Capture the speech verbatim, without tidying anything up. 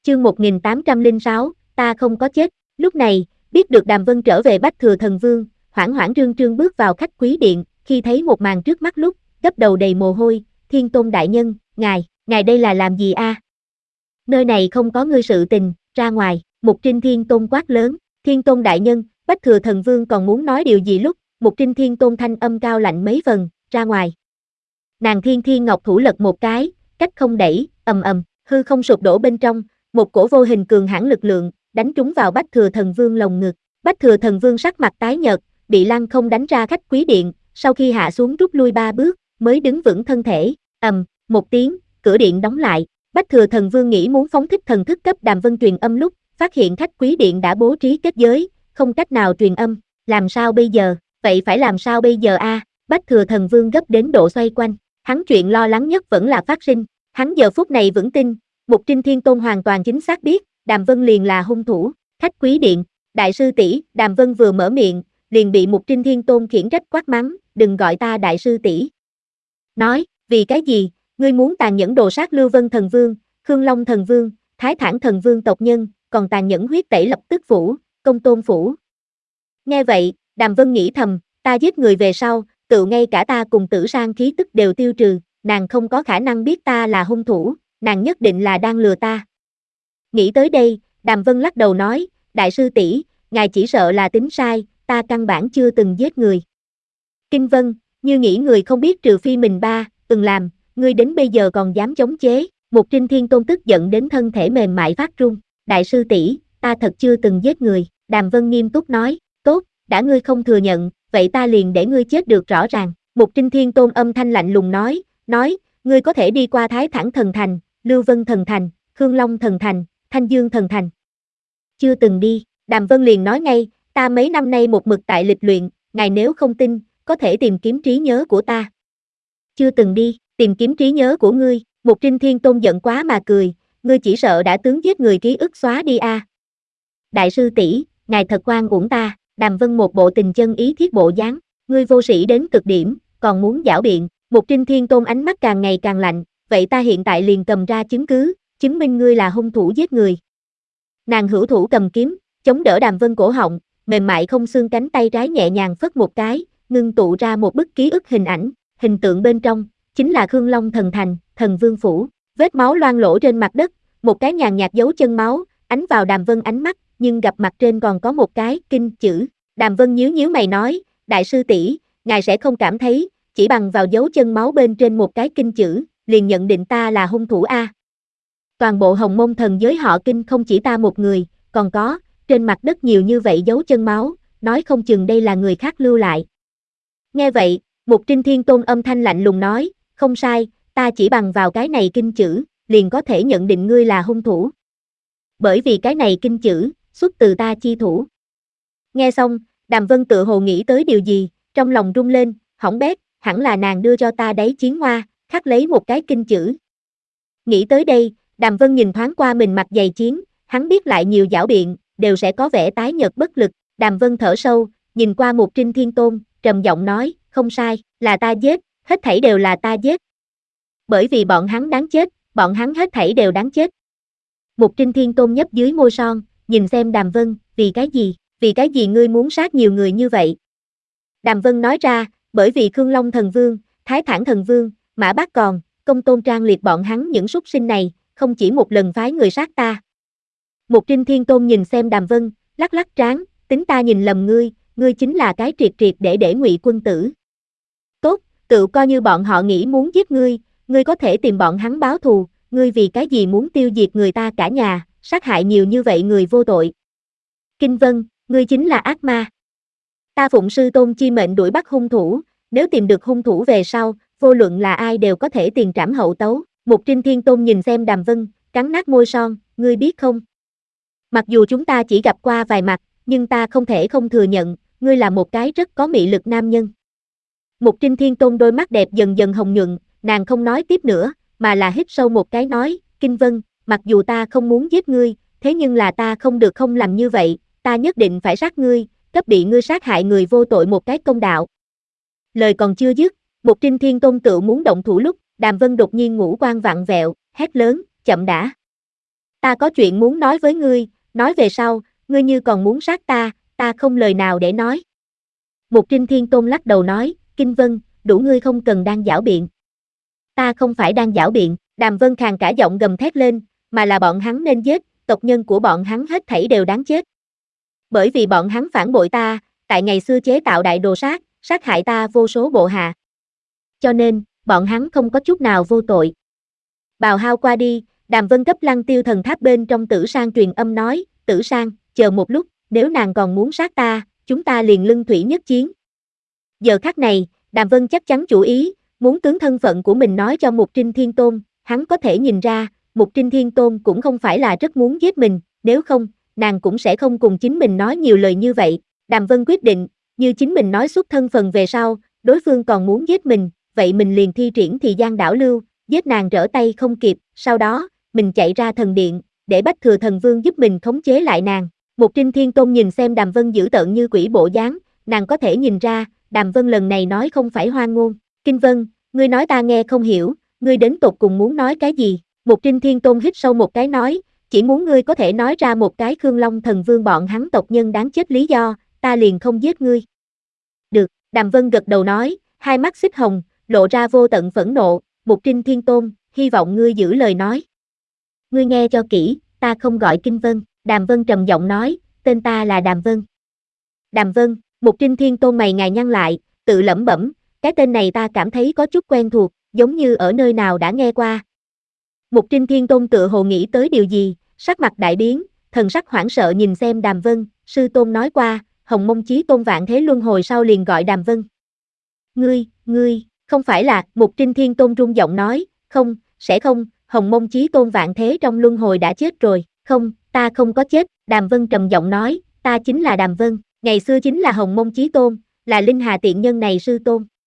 chương một nghìn tám trăm lẻ sáu, ta không có chết. Lúc này, biết được Đàm Vân trở về Bách Thừa Thần Vương, hoảng hoảng trương trương bước vào khách quý điện, khi thấy một màn trước mắt lúc, gấp đầu đầy mồ hôi, Thiên Tôn đại nhân, ngài, ngài đây là làm gì a? Nơi này không có ngươi sự tình, ra ngoài, Mục Trinh Thiên Tôn quát lớn, Thiên Tôn đại nhân, Bách Thừa Thần Vương còn muốn nói điều gì lúc, Mục Trinh Thiên Tôn thanh âm cao lạnh mấy phần, ra ngoài. Nàng Thiên Thiên Ngọc thủ lật một cái, cách không đẩy, ầm ầm, hư không sụp đổ bên trong, một cổ vô hình cường hãn lực lượng, đánh trúng vào Bách Thừa Thần Vương lồng ngực. Bách Thừa Thần Vương sắc mặt tái nhợt, bị lăng không đánh ra khách quý điện, sau khi hạ xuống rút lui ba bước, mới đứng vững thân thể, ầm, một tiếng, cửa điện đóng lại. Bách Thừa Thần Vương nghĩ muốn phóng thích thần thức cấp Đàm Vân truyền âm lúc, phát hiện khách quý điện đã bố trí kết giới, không cách nào truyền âm, làm sao bây giờ, vậy phải làm sao bây giờ a? À? Bách Thừa Thần Vương gấp đến độ xoay quanh, hắn chuyện lo lắng nhất vẫn là phát sinh, hắn giờ phút này vững tin, Mục Trinh Thiên Tôn hoàn toàn chính xác biết, Đàm Vân liền là hung thủ. Khách quý điện, đại sư tỷ, Đàm Vân vừa mở miệng, liền bị Mục Trinh Thiên Tôn khiển trách quát mắng, đừng gọi ta đại sư tỷ. Nói, vì cái gì, ngươi muốn tàn nhẫn đồ sát Lưu Vân Thần Vương, Khương Long Thần Vương, Thái Thản Thần Vương tộc nhân, còn tàn nhẫn huyết tẩy Lập Tức Phủ, Công Tôn Phủ. Nghe vậy, Đàm Vân nghĩ thầm, ta giết người về sau, tự ngay cả ta cùng Tử Sang khí tức đều tiêu trừ, nàng không có khả năng biết ta là hung thủ, nàng nhất định là đang lừa ta. Nghĩ tới đây, Đàm Vân lắc đầu nói, đại sư tỷ, ngài chỉ sợ là tính sai, ta căn bản chưa từng giết người. Kinh Vân, như nghĩ người không biết trừ phi mình ba, từng làm, ngươi đến bây giờ còn dám chống chế. Mục Trinh Thiên Tôn tức giận đến thân thể mềm mại phát run, đại sư tỷ, ta thật chưa từng giết người. Đàm Vân nghiêm túc nói, tốt, đã ngươi không thừa nhận, vậy ta liền để ngươi chết được rõ ràng. Mục Trinh Thiên Tôn âm thanh lạnh lùng nói, nói, ngươi có thể đi qua Thái Thản Thần Thành, Lưu Vân Thần Thành, Khương Long Thần Thành, Thanh Dương Thần Thành. Chưa từng đi, Đàm Vân liền nói ngay, ta mấy năm nay một mực tại lịch luyện, ngài nếu không tin, có thể tìm kiếm trí nhớ của ta. Chưa từng đi, tìm kiếm trí nhớ của ngươi, Mục Trinh Thiên Tôn giận quá mà cười, ngươi chỉ sợ đã tướng giết người ký ức xóa đi a. À. Đại sư tỷ, ngài thật oan uổng ta, Đàm Vân một bộ tình chân ý thiết bộ dáng, ngươi vô sĩ đến cực điểm, còn muốn giảo biện. Mục Trinh Thiên Tôn ánh mắt càng ngày càng lạnh, vậy ta hiện tại liền cầm ra chứng cứ, chứng minh ngươi là hung thủ giết người. Nàng hữu thủ cầm kiếm, chống đỡ Đàm Vân cổ họng, mềm mại không xương cánh tay trái nhẹ nhàng phất một cái, ngưng tụ ra một bức ký ức hình ảnh, hình tượng bên trong, chính là Khương Long Thần Thành, Thần Vương Phủ, vết máu loang lổ trên mặt đất, một cái nhàn nhạt dấu chân máu, ánh vào Đàm Vân ánh mắt, nhưng gặp mặt trên còn có một cái kinh chữ. Đàm Vân nhíu nhíu mày nói, đại sư tỷ, ngài sẽ không cảm thấy, chỉ bằng vào dấu chân máu bên trên một cái kinh chữ, liền nhận định ta là hung thủ a. À. Toàn bộ Hồng Mông thần giới họ Kinh không chỉ ta một người, còn có, trên mặt đất nhiều như vậy dấu chân máu, nói không chừng đây là người khác lưu lại. Nghe vậy, Mục Trinh Thiên Tôn âm thanh lạnh lùng nói, không sai, ta chỉ bằng vào cái này kinh chữ, liền có thể nhận định ngươi là hung thủ. Bởi vì cái này kinh chữ, xuất từ ta chi thủ. Nghe xong, Đàm Vân tự hồ nghĩ tới điều gì, trong lòng rung lên, hỏng bét, hẳn là nàng đưa cho ta đấy chiến hoa, khắc lấy một cái kinh chữ. Nghĩ tới đây, Đàm Vân nhìn thoáng qua mình mặt dày chiến, hắn biết lại nhiều giảo biện, đều sẽ có vẻ tái nhợt bất lực. Đàm Vân thở sâu, nhìn qua Mục Trinh Thiên Tôn, trầm giọng nói, không sai, là ta giết, hết thảy đều là ta giết. Bởi vì bọn hắn đáng chết, bọn hắn hết thảy đều đáng chết. Mục Trinh Thiên Tôn nhấp dưới môi son, nhìn xem Đàm Vân, vì cái gì, vì cái gì ngươi muốn sát nhiều người như vậy? Đàm Vân nói ra, bởi vì Khương Long Thần Vương, Thái Thản Thần Vương, Mã Bác Còn, Công Tôn Trang Liệt bọn hắn những súc sinh này, không chỉ một lần phái người sát ta. Mục Trinh Thiên Tôn nhìn xem Đàm Vân, lắc lắc trán, tính ta nhìn lầm ngươi, ngươi chính là cái triệt triệt để để Ngụy Quân Tử. Tốt, tự coi như bọn họ nghĩ muốn giết ngươi, ngươi có thể tìm bọn hắn báo thù, ngươi vì cái gì muốn tiêu diệt người ta cả nhà, sát hại nhiều như vậy người vô tội. Kinh Vân, ngươi chính là ác ma. Ta phụng sư tôn chi mệnh đuổi bắt hung thủ, nếu tìm được hung thủ về sau, vô luận là ai đều có thể tiền trảm hậu tấu. Mục Trinh Thiên Tôn nhìn xem Đàm Vân, cắn nát môi son, ngươi biết không? Mặc dù chúng ta chỉ gặp qua vài mặt, nhưng ta không thể không thừa nhận, ngươi là một cái rất có mị lực nam nhân. Mục Trinh Thiên Tôn đôi mắt đẹp dần dần hồng nhuận, nàng không nói tiếp nữa, mà là hít sâu một cái nói, Kinh Vân, mặc dù ta không muốn giết ngươi, thế nhưng là ta không được không làm như vậy, ta nhất định phải sát ngươi, cấp bị ngươi sát hại người vô tội một cái công đạo. Lời còn chưa dứt, Mục Trinh Thiên Tôn tự muốn động thủ lúc, Đàm Vân đột nhiên ngũ quan vặn vẹo, hét lớn, chậm đã. Ta có chuyện muốn nói với ngươi, nói về sau, ngươi như còn muốn sát ta, ta không lời nào để nói. Mục Trinh Thiên Tôn lắc đầu nói, Kinh Vân, đủ ngươi không cần đang giảo biện. Ta không phải đang giảo biện, Đàm Vân khàn cả giọng gầm thét lên, mà là bọn hắn nên giết, tộc nhân của bọn hắn hết thảy đều đáng chết. Bởi vì bọn hắn phản bội ta, tại ngày xưa chế tạo đại đồ sát, sát hại ta vô số bộ hạ. Cho nên, bọn hắn không có chút nào vô tội. Bào hao qua đi, Đàm Vân cấp Lăng Tiêu thần tháp bên trong Tử Sang truyền âm nói, Tử Sang, chờ một lúc, nếu nàng còn muốn sát ta, chúng ta liền lưng thủy nhất chiến. Giờ khắc này, Đàm Vân chắc chắn chủ ý, muốn tướng thân phận của mình nói cho Mục Trinh Thiên Tôn, hắn có thể nhìn ra, Mục Trinh Thiên Tôn cũng không phải là rất muốn giết mình, nếu không, nàng cũng sẽ không cùng chính mình nói nhiều lời như vậy. Đàm Vân quyết định, như chính mình nói xuất thân phần về sau, đối phương còn muốn giết mình, vậy mình liền thi triển thì gian đảo lưu, giết nàng trở tay không kịp, sau đó, mình chạy ra thần điện, để Bách Thừa Thần Vương giúp mình khống chế lại nàng. Mục Trinh Thiên Tôn nhìn xem Đàm Vân dữ tợn như quỷ bộ dáng, nàng có thể nhìn ra, Đàm Vân lần này nói không phải hoang ngôn. Kinh Vân, ngươi nói ta nghe không hiểu, ngươi đến tột cùng muốn nói cái gì? Mục Trinh Thiên Tôn hít sâu một cái nói, chỉ muốn ngươi có thể nói ra một cái Khương Long Thần Vương bọn hắn tộc nhân đáng chết lý do, ta liền không giết ngươi. Được, Đàm Vân gật đầu nói, hai mắt xích hồng, lộ ra vô tận phẫn nộ, Mục Trinh Thiên Tôn, hy vọng ngươi giữ lời nói. Ngươi nghe cho kỹ, ta không gọi Kinh Vân, Đàm Vân trầm giọng nói, tên ta là Đàm Vân. Đàm Vân, Mục Trinh Thiên Tôn mày ngài nhăn lại, tự lẩm bẩm, cái tên này ta cảm thấy có chút quen thuộc, giống như ở nơi nào đã nghe qua. Mục Trinh Thiên Tôn tựa hồ nghĩ tới điều gì, sắc mặt đại biến, thần sắc hoảng sợ nhìn xem Đàm Vân, sư tôn nói qua, Hồng Mông Chí Tôn vạn thế luân hồi sau liền gọi Đàm Vân. Ngươi, ngươi, không phải là, Mục Trinh Thiên Tôn rung giọng nói, không, sẽ không, Hồng Mông Chí Tôn vạn thế trong luân hồi đã chết rồi, không, ta không có chết, Đàm Vân trầm giọng nói, ta chính là Đàm Vân, ngày xưa chính là Hồng Mông Chí Tôn, là Linh Hà tiện nhân này sư tôn.